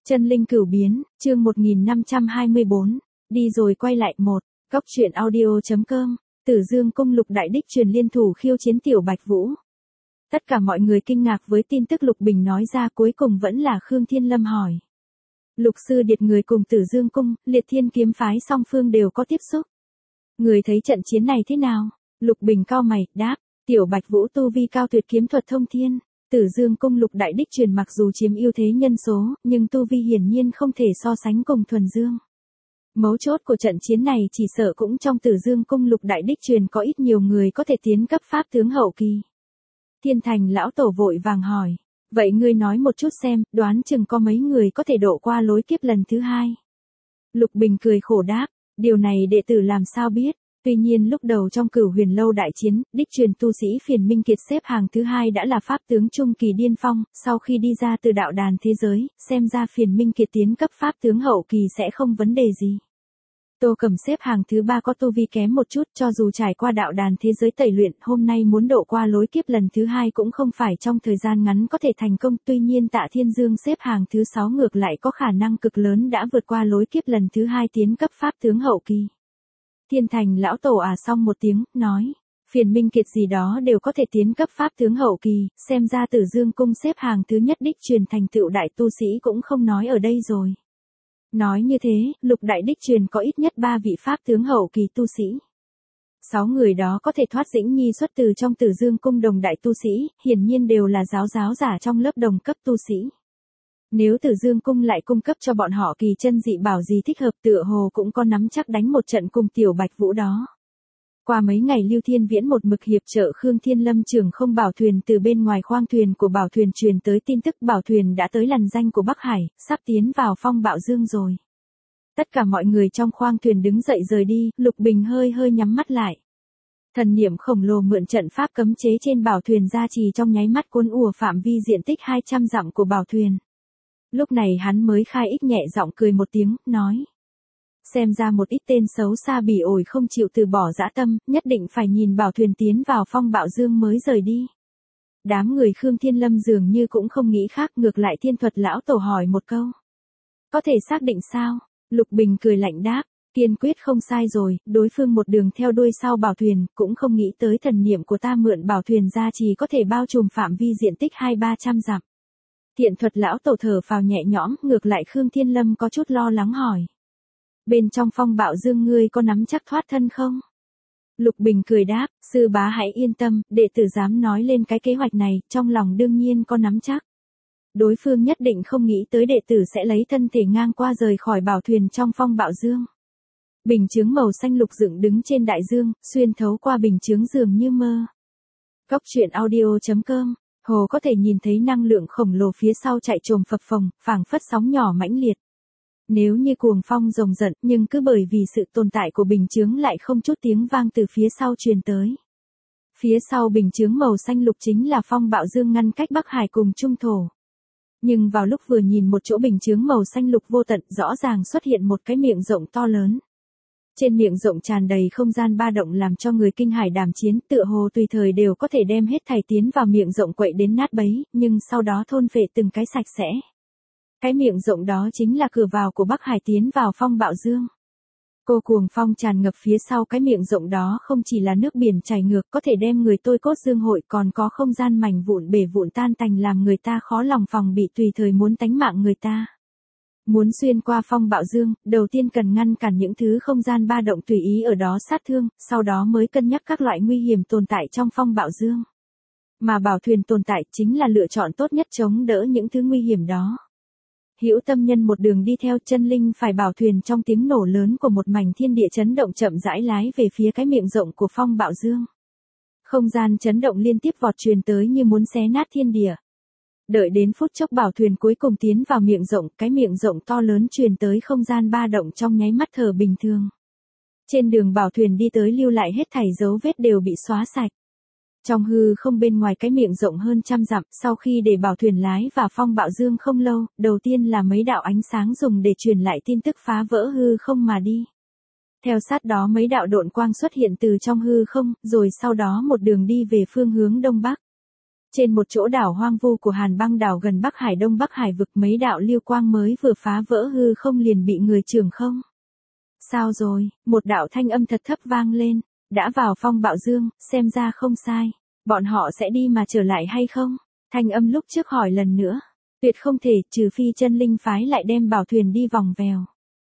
Chân linh cửu biến, chương 1524, đi rồi quay lại một, góc truyện audio.com, Tử Dương cung Lục Đại Đích truyền liên thủ khiêu chiến Tiểu Bạch Vũ. Tất cả mọi người kinh ngạc với tin tức Lục Bình nói ra, cuối cùng vẫn là Khương Thiên Lâm hỏi. Lục sư điệt người cùng Tử Dương cung, Liệt Thiên kiếm phái song phương đều có tiếp xúc. Người thấy trận chiến này thế nào? Lục Bình cau mày, đáp, Tiểu Bạch Vũ tu vi cao tuyệt, kiếm thuật thông thiên. Tử Dương cung Lục Đại Đích truyền mặc dù chiếm ưu thế nhân số, nhưng tu vi hiển nhiên không thể so sánh cùng Thuần Dương. Mấu chốt của trận chiến này chỉ sợ cũng trong Tử Dương cung Lục Đại Đích truyền có ít nhiều người có thể tiến cấp pháp tướng hậu kỳ. Thiên Thành lão tổ vội vàng hỏi, vậy ngươi nói một chút xem, đoán chừng có mấy người có thể độ qua lối kiếp lần thứ hai. Lục Bình cười khổ đáp, điều này đệ tử làm sao biết. Tuy nhiên lúc đầu trong Cửu Huyền lâu đại chiến, đích truyền tu sĩ Phiền Minh Kiệt xếp hàng thứ hai đã là pháp tướng trung kỳ điên phong, sau khi đi ra từ đạo đàn thế giới, xem ra Phiền Minh Kiệt tiến cấp pháp tướng hậu kỳ sẽ không vấn đề gì. Tô Cầm xếp hàng thứ ba có tu vi kém một chút, cho dù trải qua đạo đàn thế giới tẩy luyện, hôm nay muốn độ qua lối kiếp lần thứ hai cũng không phải trong thời gian ngắn có thể thành công. Tuy nhiên Tạ Thiên Dương xếp hàng thứ 6 ngược lại có khả năng cực lớn đã vượt qua lối kiếp lần thứ hai tiến cấp pháp tướng hậu kỳ. Thiên Thành lão tổ xong một tiếng, nói, Phiền Minh Kiệt gì đó đều có thể tiến cấp pháp tướng hậu kỳ, xem ra Tử Dương cung xếp hàng thứ nhất đích truyền thành tựu đại tu sĩ cũng không nói ở đây rồi. Nói như thế, Lục Đại Đích truyền có ít nhất 3 vị pháp tướng hậu kỳ tu sĩ. 6 người đó có thể thoát Dĩnh Nhi xuất từ trong Tử Dương cung đồng đại tu sĩ, hiển nhiên đều là giáo giả trong lớp đồng cấp tu sĩ. Nếu Tử Dương cung lại cung cấp cho bọn họ kỳ chân dị bảo gì thích hợp, tựa hồ cũng có nắm chắc đánh một trận cùng Tiểu Bạch Vũ đó. Qua mấy ngày Lưu Thiên Viễn một mực hiệp trợ Khương Thiên Lâm trưởng không bảo thuyền, từ bên ngoài khoang thuyền của bảo thuyền truyền tới tin tức bảo thuyền đã tới lằn danh của Bắc Hải, sắp tiến vào phong bạo dương rồi. Tất cả mọi người trong khoang thuyền đứng dậy rời đi, Lục Bình hơi nhắm mắt lại. Thần niệm khổng lồ mượn trận pháp cấm chế trên bảo thuyền gia trì, trong nháy mắt cuốn ùa phạm vi diện tích 200 dặm của bảo thuyền. Lúc này hắn mới khai ích nhẹ giọng cười một tiếng, nói. Xem ra một ít tên xấu xa bỉ ổi không chịu từ bỏ dã tâm, nhất định phải nhìn bảo thuyền tiến vào phong bạo dương mới rời đi. Đám người Khương Thiên Lâm dường như cũng không nghĩ khác, ngược lại Thiên Thuật lão tổ hỏi một câu. Có thể xác định sao? Lục Bình cười lạnh đáp, kiên quyết không sai rồi, đối phương một đường theo đuôi sau bảo thuyền, cũng không nghĩ tới thần niệm của ta mượn bảo thuyền ra chỉ có thể bao trùm phạm vi diện tích 200-300 dặm. Thiện Thuật lão tổ thở phào nhẹ nhõm, ngược lại Khương Thiên Lâm có chút lo lắng hỏi. Bên trong phong bạo dương ngươi có nắm chắc thoát thân không? Lục Bình cười đáp, sư bá hãy yên tâm, đệ tử dám nói lên cái kế hoạch này, trong lòng đương nhiên có nắm chắc. Đối phương nhất định không nghĩ tới đệ tử sẽ lấy thân thể ngang qua rời khỏi bảo thuyền trong phong bạo dương. Bình chướng màu xanh lục dựng đứng trên đại dương, xuyên thấu qua bình chướng dường như mơ. Góc truyện audio.com, hồ có thể nhìn thấy năng lượng khổng lồ phía sau chạy trồm phập phồng, phảng phất sóng nhỏ mãnh liệt. Nếu như cuồng phong rồng giận, nhưng cứ bởi vì sự tồn tại của bình chướng lại không chút tiếng vang từ phía sau truyền tới. Phía sau bình chướng màu xanh lục chính là phong bạo dương ngăn cách Bắc Hải cùng Trung thổ. Nhưng vào lúc vừa nhìn một chỗ bình chướng màu xanh lục vô tận, rõ ràng xuất hiện một cái miệng rộng to lớn. Trên miệng rộng tràn đầy không gian ba động làm cho người kinh hải đàm chiến, tựa hồ tùy thời đều có thể đem hết thảy tiến vào miệng rộng quậy đến nát bấy, nhưng sau đó thôn phệ từng cái sạch sẽ. Cái miệng rộng đó chính là cửa vào của Bắc Hải tiến vào phong bạo dương. Cô cuồng phong tràn ngập phía sau cái miệng rộng đó không chỉ là nước biển chảy ngược có thể đem người tôi cốt dương hội, còn có không gian mảnh vụn bể vụn tan tành làm người ta khó lòng phòng bị, tùy thời muốn tánh mạng người ta. Muốn xuyên qua phong bạo dương, đầu tiên cần ngăn cản những thứ không gian ba động tùy ý ở đó sát thương, sau đó mới cân nhắc các loại nguy hiểm tồn tại trong phong bạo dương. Mà bảo thuyền tồn tại chính là lựa chọn tốt nhất chống đỡ những thứ nguy hiểm đó. Hữu tâm nhân một đường đi theo chân linh phải bảo thuyền trong tiếng nổ lớn của một mảnh thiên địa chấn động chậm rãi lái về phía cái miệng rộng của phong bạo dương. Không gian chấn động liên tiếp vọt truyền tới như muốn xé nát thiên địa. Đợi đến phút chốc bảo thuyền cuối cùng tiến vào miệng rộng, cái miệng rộng to lớn truyền tới không gian ba động trong nháy mắt thở bình thường. Trên đường bảo thuyền đi tới lưu lại hết thảy dấu vết đều bị xóa sạch. Trong hư không bên ngoài cái miệng rộng hơn trăm dặm, sau khi để bảo thuyền lái vào phong bạo dương không lâu, đầu tiên là mấy đạo ánh sáng dùng để truyền lại tin tức phá vỡ hư không mà đi. Theo sát đó mấy đạo độn quang xuất hiện từ trong hư không, rồi sau đó một đường đi về phương hướng đông bắc. Trên một chỗ đảo hoang vu của Hàn Băng đảo gần Bắc Hải Đông Bắc Hải vực mấy đạo lưu quang mới vừa phá vỡ hư không liền bị người trưởng không. Sao rồi, một đạo thanh âm thật thấp vang lên, đã vào phong bạo dương, xem ra không sai, bọn họ sẽ đi mà trở lại hay không? Thanh âm lúc trước hỏi lần nữa, tuyệt không thể trừ phi chân linh phái lại đem bảo thuyền đi vòng vèo.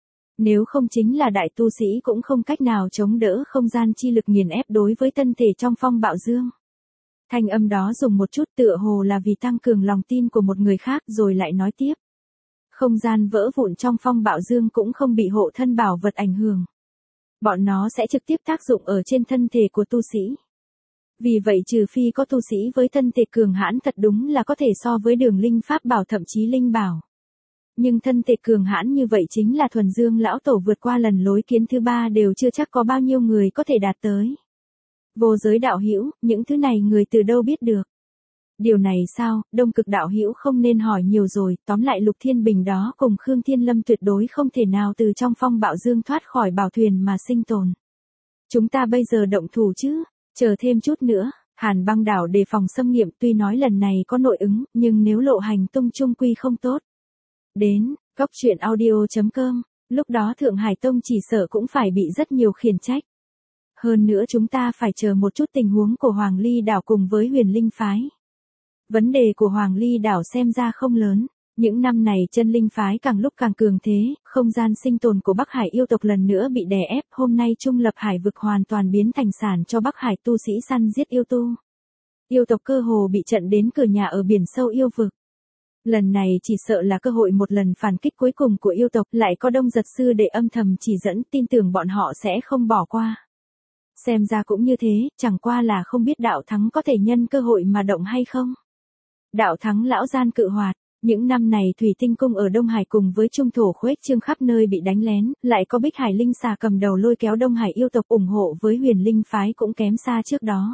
Nếu không chính là đại tu sĩ cũng không cách nào chống đỡ không gian chi lực nghiền ép đối với thân thể trong phong bạo dương. Thanh âm đó dùng một chút tựa hồ là vì tăng cường lòng tin của một người khác rồi lại nói tiếp. Không gian vỡ vụn trong phong bạo dương cũng không bị hộ thân bảo vật ảnh hưởng. Bọn nó sẽ trực tiếp tác dụng ở trên thân thể của tu sĩ. Vì vậy trừ phi có tu sĩ với thân thể cường hãn thật đúng là có thể so với đường linh pháp bảo thậm chí linh bảo. Nhưng thân thể cường hãn như vậy chính là thuần dương lão tổ vượt qua lần lối kiến thứ 3 đều chưa chắc có bao nhiêu người có thể đạt tới. Vô giới đạo hữu, những thứ này người từ đâu biết được? Điều này sao, Đông Cực đạo hữu không nên hỏi nhiều rồi, tóm lại Lục Thiên Bình đó cùng Khương Thiên Lâm tuyệt đối không thể nào từ trong phong bạo dương thoát khỏi bảo thuyền mà sinh tồn. Chúng ta bây giờ động thủ chứ, chờ thêm chút nữa, Hàn Băng đảo đề phòng xâm nghiệm tuy nói lần này có nội ứng, nhưng nếu lộ hành tung chung quy không tốt. Đến, coctruyện.audio.com, lúc đó Thượng Hải Tông chỉ sợ cũng phải bị rất nhiều khiển trách. Hơn nữa chúng ta phải chờ một chút tình huống của Hoàng Ly đảo cùng với Huyền Linh phái. Vấn đề của Hoàng Ly đảo xem ra không lớn, những năm này chân linh phái càng lúc càng cường thế, không gian sinh tồn của Bắc Hải yêu tộc lần nữa bị đè ép, hôm nay trung lập hải vực hoàn toàn biến thành sản cho Bắc Hải tu sĩ săn giết yêu tu. Yêu tộc cơ hồ bị trận đến cửa nhà ở biển sâu yêu vực. Lần này chỉ sợ là cơ hội một lần phản kích cuối cùng của yêu tộc, lại có Đông Giật Sư để âm thầm chỉ dẫn, tin tưởng bọn họ sẽ không bỏ qua. Xem ra cũng như thế, chẳng qua là không biết đạo thắng có thể nhân cơ hội mà động hay không. Đạo thắng lão gian cự hoạt, những năm này Thủy Tinh Cung ở Đông Hải cùng với Trung Thổ khuếch trương khắp nơi bị đánh lén, lại có Bích Hải Linh xà cầm đầu lôi kéo Đông Hải yêu tộc ủng hộ với Huyền Linh phái cũng kém xa trước đó.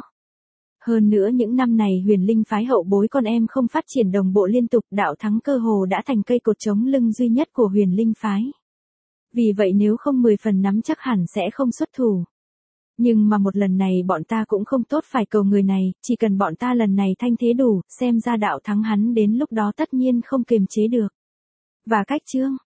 Hơn nữa những năm này Huyền Linh phái hậu bối con em không phát triển đồng bộ liên tục, đạo thắng cơ hồ đã thành cây cột chống lưng duy nhất của Huyền Linh phái. Vì vậy nếu không 10 phần nắm chắc hẳn sẽ không xuất thủ. Nhưng mà một lần này bọn ta cũng không tốt phải cầu người này, chỉ cần bọn ta lần này thanh thế đủ, xem ra đạo thắng hắn đến lúc đó tất nhiên không kiềm chế được. Và cách chương